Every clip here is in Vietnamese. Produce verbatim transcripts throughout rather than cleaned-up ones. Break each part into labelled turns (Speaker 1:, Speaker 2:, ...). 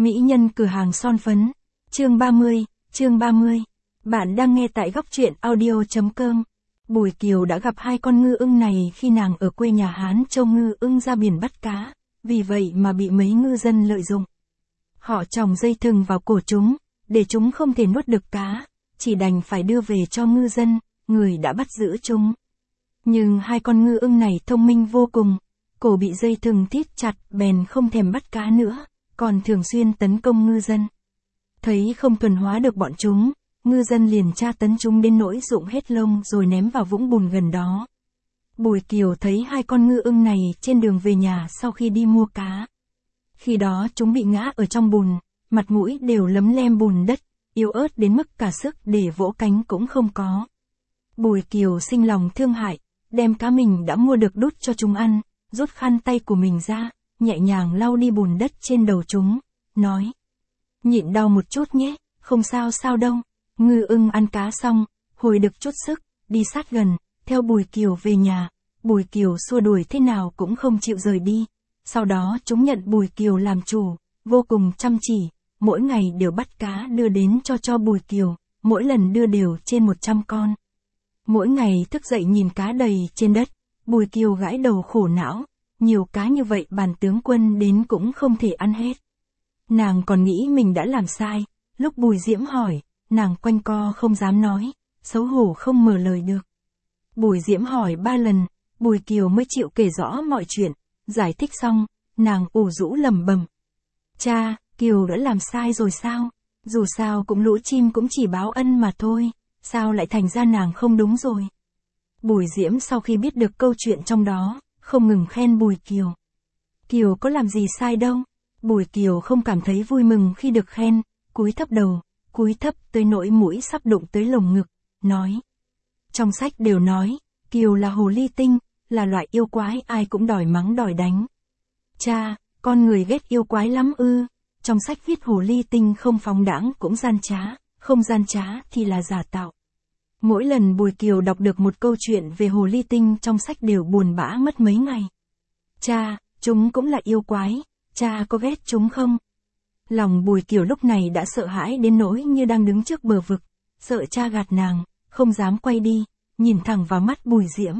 Speaker 1: Mỹ nhân cửa hàng son phấn. Chương ba mươi, chương ba mươi. Bạn đang nghe tại góc truyện audio chấm com. Bùi Kiều đã gặp hai con ngư ưng này khi nàng ở quê nhà Hán Châu ngư ưng ra biển bắt cá, vì vậy mà bị mấy ngư dân lợi dụng. Họ tròng dây thừng vào cổ chúng, để chúng không thể nuốt được cá, chỉ đành phải đưa về cho ngư dân, người đã bắt giữ chúng. Nhưng hai con ngư ưng này thông minh vô cùng, cổ bị dây thừng thít chặt bèn không thèm bắt cá nữa, còn thường xuyên tấn công ngư dân. Thấy không thuần hóa được bọn chúng, ngư dân liền tra tấn chúng đến nỗi rụng hết lông rồi ném vào vũng bùn gần đó. Bùi Kiều thấy hai con ngư ưng này trên đường về nhà sau khi đi mua cá. Khi đó chúng bị ngã ở trong bùn, mặt mũi đều lấm lem bùn đất, yếu ớt đến mức cả sức để vỗ cánh cũng không có. Bùi Kiều sinh lòng thương hại, đem cá mình đã mua được đút cho chúng ăn, rút khăn tay của mình ra, nhẹ nhàng lau đi bùn đất trên đầu chúng, nói: nhịn đau một chút nhé, không sao sao đâu. Ngư ưng ăn cá xong, hồi được chút sức, đi sát gần, theo Bùi Kiều về nhà. Bùi Kiều xua đuổi thế nào cũng không chịu rời đi. Sau đó chúng nhận Bùi Kiều làm chủ, vô cùng chăm chỉ, mỗi ngày đều bắt cá đưa đến cho cho Bùi Kiều, mỗi lần đưa đều trên một trăm con. Mỗi ngày thức dậy nhìn cá đầy trên đất, Bùi Kiều gãi đầu khổ não, nhiều cá như vậy bản tướng quân đến cũng không thể ăn hết. Nàng còn nghĩ mình đã làm sai, lúc Bùi Diễm hỏi, nàng quanh co không dám nói, xấu hổ không mở lời được. Bùi Diễm hỏi ba lần, Bùi Kiều mới chịu kể rõ mọi chuyện, giải thích xong, nàng ủ rũ lẩm bẩm: cha, Kiều đã làm sai rồi sao? Dù sao cũng lũ chim cũng chỉ báo ân mà thôi, sao lại thành ra nàng không đúng rồi? Bùi Diễm sau khi biết được câu chuyện trong đó, không ngừng khen Bùi Kiều. Kiều có làm gì sai đâu. Bùi Kiều không cảm thấy vui mừng khi được khen, cúi thấp đầu, cúi thấp tới nỗi mũi sắp đụng tới lồng ngực, nói: trong sách đều nói, Kiều là hồ ly tinh, là loại yêu quái ai cũng đòi mắng đòi đánh. Cha, con người ghét yêu quái lắm ư? Trong sách viết hồ ly tinh không phóng đãng cũng gian trá, không gian trá thì là giả tạo. Mỗi lần Bùi Kiều đọc được một câu chuyện về hồ ly tinh trong sách đều buồn bã mất mấy ngày. Cha, chúng cũng là yêu quái, cha có ghét chúng không? Lòng Bùi Kiều lúc này đã sợ hãi đến nỗi như đang đứng trước bờ vực, sợ cha gạt nàng, không dám quay đi, nhìn thẳng vào mắt Bùi Diễm.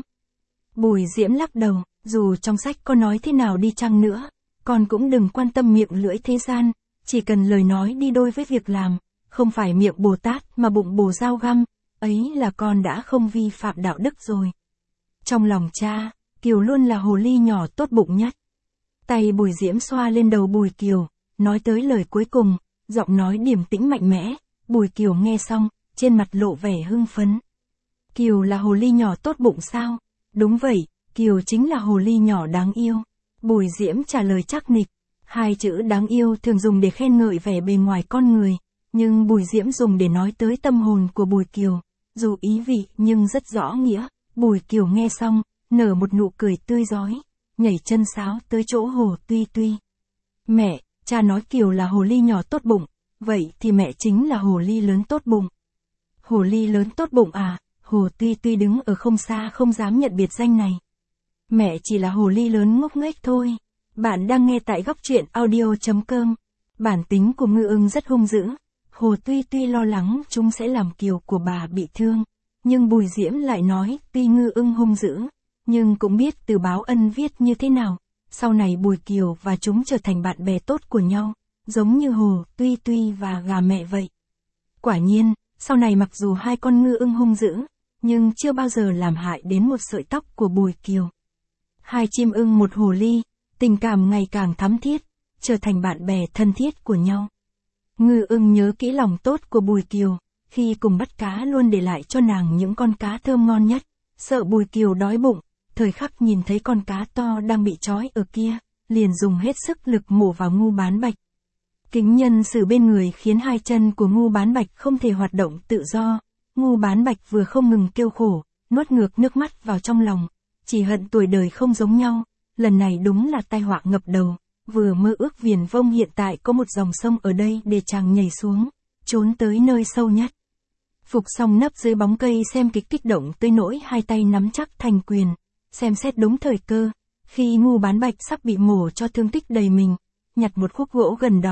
Speaker 1: Bùi Diễm lắc đầu, dù trong sách có nói thế nào đi chăng nữa, con cũng đừng quan tâm miệng lưỡi thế gian, chỉ cần lời nói đi đôi với việc làm, không phải miệng Bồ Tát mà bụng bồ dao găm, ấy là con đã không vi phạm đạo đức rồi. Trong lòng cha, Kiều luôn là hồ ly nhỏ tốt bụng nhất. Tay Bùi Diễm xoa lên đầu Bùi Kiều, nói tới lời cuối cùng, giọng nói điềm tĩnh mạnh mẽ. Bùi Kiều nghe xong, trên mặt lộ vẻ hưng phấn. Kiều là hồ ly nhỏ tốt bụng sao? Đúng vậy, Kiều chính là hồ ly nhỏ đáng yêu. Bùi Diễm trả lời chắc nịch. Hai chữ đáng yêu thường dùng để khen ngợi vẻ bề ngoài con người, nhưng Bùi Diễm dùng để nói tới tâm hồn của Bùi Kiều, dù ý vị nhưng rất rõ nghĩa. Bùi Kiều nghe xong, nở một nụ cười tươi rói, nhảy chân sáo tới chỗ Hồ Tuy Tuy. Mẹ, cha nói Kiều là hồ ly nhỏ tốt bụng, vậy thì mẹ chính là hồ ly lớn tốt bụng. Hồ ly lớn tốt bụng à? Hồ Tuy Tuy đứng ở không xa không dám nhận biệt danh này. Mẹ chỉ là hồ ly lớn ngốc nghếch thôi. Bạn đang nghe tại góc truyện audio chấm com. Bản tính của ngư ưng rất hung dữ. Hồ Tuy Tuy lo lắng chúng sẽ làm Kiều của bà bị thương. Nhưng Bùi Diễm lại nói tuy ngư ưng hung dữ, nhưng cũng biết từ báo ân viết như thế nào. Sau này Bùi Kiều và chúng trở thành bạn bè tốt của nhau, giống như Hồ Tuy Tuy và gà mẹ vậy. Quả nhiên, sau này mặc dù hai con ngư ưng hung dữ, nhưng chưa bao giờ làm hại đến một sợi tóc của Bùi Kiều. Hai chim ưng một hồ ly, tình cảm ngày càng thắm thiết, trở thành bạn bè thân thiết của nhau. Ngư ưng nhớ kỹ lòng tốt của Bùi Kiều, khi cùng bắt cá luôn để lại cho nàng những con cá thơm ngon nhất, sợ Bùi Kiều đói bụng, thời khắc nhìn thấy con cá to đang bị trói ở kia, liền dùng hết sức lực mổ vào Ngu Bán Bạch. Kính nhân xử bên người khiến hai chân của Ngu Bán Bạch không thể hoạt động tự do. Ngu Bán Bạch vừa không ngừng kêu khổ, nuốt ngược nước mắt vào trong lòng, chỉ hận tuổi đời không giống nhau, lần này đúng là tai họa ngập đầu, vừa mơ ước viển vông hiện tại có một dòng sông ở đây để chàng nhảy xuống, trốn tới nơi sâu nhất. Phục Song nấp dưới bóng cây xem kịch kích động tới nỗi hai tay nắm chắc thành quyền, xem xét đúng thời cơ, khi Ngu Bán Bạch sắp bị mổ cho thương tích đầy mình, nhặt một khúc gỗ gần đó,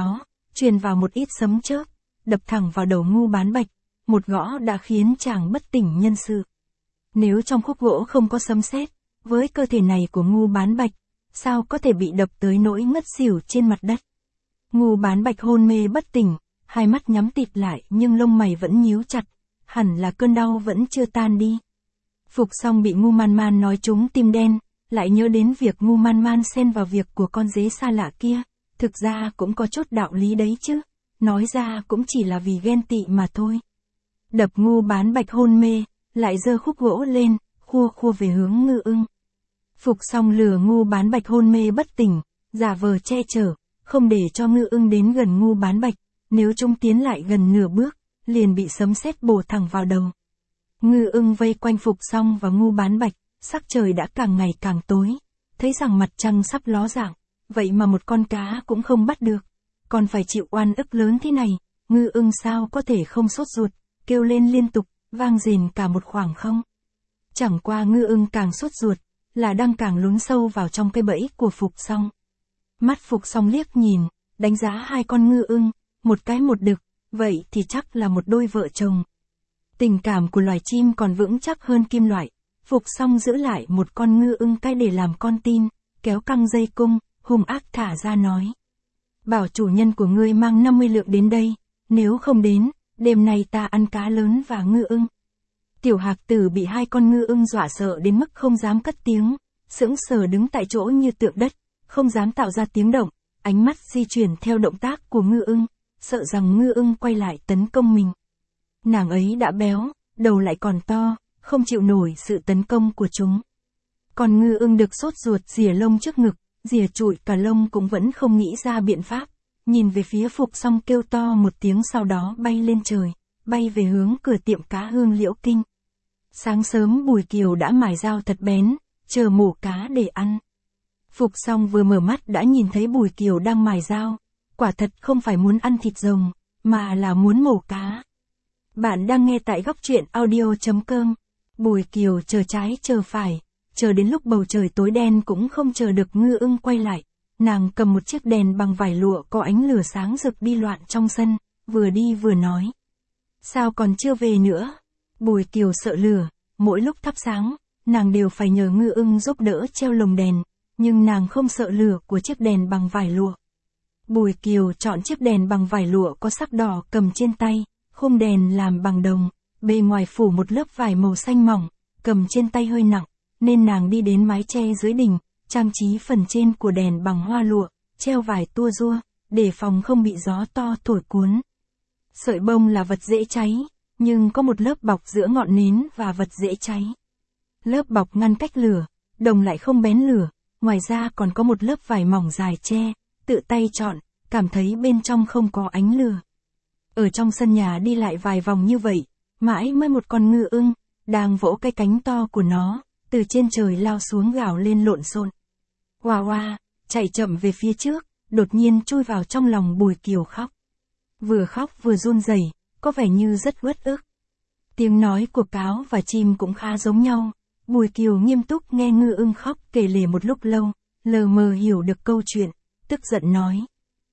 Speaker 1: truyền vào một ít sấm chớp, đập thẳng vào đầu Ngu Bán Bạch, một gõ đã khiến chàng bất tỉnh nhân sự. Nếu trong khúc gỗ không có sấm sét, với cơ thể này của Ngu Bán Bạch, sao có thể bị đập tới nỗi ngất xỉu trên mặt đất. Ngu Bán Bạch hôn mê bất tỉnh, hai mắt nhắm tịt lại nhưng lông mày vẫn nhíu chặt, hẳn là cơn đau vẫn chưa tan đi. Phục Song bị Ngu Man Man nói trúng tim đen, lại nhớ đến việc Ngu Man Man xen vào việc của con dế xa lạ kia, thực ra cũng có chút đạo lý đấy chứ, nói ra cũng chỉ là vì ghen tị mà thôi. Đập Ngu Bán Bạch hôn mê, lại giơ khúc gỗ lên, khua khua về hướng Ngư Ưng. Phục Song lừa Ngu Bán Bạch hôn mê bất tỉnh, giả vờ che chở, không để cho Ngư Ưng đến gần Ngu Bán Bạch, nếu chúng tiến lại gần nửa bước, liền bị sấm sét bổ thẳng vào đầu. Ngư Ưng vây quanh Phục Song và Ngu Bán Bạch, sắc trời đã càng ngày càng tối, thấy rằng mặt trăng sắp ló dạng, vậy mà một con cá cũng không bắt được, còn phải chịu oan ức lớn thế này, Ngư Ưng sao có thể không sốt ruột, kêu lên liên tục, vang rền cả một khoảng không. Chẳng qua Ngư Ưng càng sốt ruột, là đang càng lún sâu vào trong cái bẫy của Phục Song. Mắt Phục Song liếc nhìn, đánh giá hai con ngư ưng, một cái một đực, vậy thì chắc là một đôi vợ chồng. Tình cảm của loài chim còn vững chắc hơn kim loại, Phục Song giữ lại một con ngư ưng cái để làm con tin, kéo căng dây cung, hung ác thả ra nói. Bảo chủ nhân của ngươi mang năm mươi lượng đến đây, nếu không đến, đêm nay ta ăn cá lớn và ngư ưng. Tiểu Hạc Tử bị hai con ngư ưng dọa sợ đến mức không dám cất tiếng, sững sờ đứng tại chỗ như tượng đất, không dám tạo ra tiếng động, ánh mắt di chuyển theo động tác của ngư ưng, sợ rằng ngư ưng quay lại tấn công mình. Nàng ấy đã béo, đầu lại còn to, không chịu nổi sự tấn công của chúng. Còn ngư ưng được sốt ruột rỉa lông trước ngực, rỉa trụi cả lông cũng vẫn không nghĩ ra biện pháp, nhìn về phía Phục Song kêu to một tiếng sau đó bay lên trời, bay về hướng cửa tiệm cá Hương Liễu Kinh. Sáng sớm Bùi Kiều đã mài dao thật bén, chờ mổ cá để ăn. Phục Song vừa mở mắt đã nhìn thấy Bùi Kiều đang mài dao, quả thật không phải muốn ăn thịt rồng, mà là muốn mổ cá. Bạn đang nghe tại góc truyện audio chấm com. Bùi Kiều chờ trái chờ phải, chờ đến lúc bầu trời tối đen cũng không chờ được ngư ưng quay lại. Nàng cầm một chiếc đèn bằng vải lụa có ánh lửa sáng rực đi loạn trong sân, vừa đi vừa nói. Sao còn chưa về nữa? Bùi Kiều sợ lửa, mỗi lúc thắp sáng, nàng đều phải nhờ ngư ưng giúp đỡ treo lồng đèn, nhưng nàng không sợ lửa của chiếc đèn bằng vải lụa. Bùi Kiều chọn chiếc đèn bằng vải lụa có sắc đỏ cầm trên tay, khung đèn làm bằng đồng, bề ngoài phủ một lớp vải màu xanh mỏng, cầm trên tay hơi nặng, nên nàng đi đến mái che dưới đỉnh, trang trí phần trên của đèn bằng hoa lụa, treo vải tua rua, để phòng không bị gió to thổi cuốn. Sợi bông là vật dễ cháy, nhưng có một lớp bọc giữa ngọn nến và vật dễ cháy. Lớp bọc ngăn cách lửa, đồng lại không bén lửa, ngoài ra còn có một lớp vải mỏng dài che, tự tay chọn, cảm thấy bên trong không có ánh lửa. Ở trong sân nhà đi lại vài vòng như vậy, mãi mới một con ngư ưng, đang vỗ cái cánh to của nó, từ trên trời lao xuống gào lên lộn xộn. Hoa hoa, chạy chậm về phía trước, đột nhiên chui vào trong lòng Bùi Kiều khóc. Vừa khóc vừa run rẩy, có vẻ như rất uất ức. Tiếng nói của cáo và chim cũng khá giống nhau. Bùi Kiều nghiêm túc nghe ngư ưng khóc kể lể một lúc lâu, lờ mờ hiểu được câu chuyện, tức giận nói.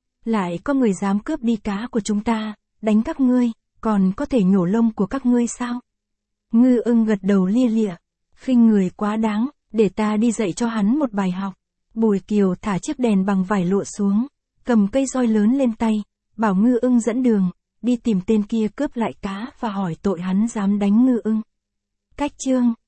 Speaker 1: Lại có người dám cướp đi cá của chúng ta, đánh các ngươi, còn có thể nhổ lông của các ngươi sao? Ngư ưng gật đầu lia lịa, khinh người quá đáng, để ta đi dạy cho hắn một bài học. Bùi Kiều thả chiếc đèn bằng vải lụa xuống, cầm cây roi lớn lên tay, bảo ngư ưng dẫn đường, đi tìm tên kia cướp lại cá và hỏi tội hắn dám đánh ngư ưng. Cách chương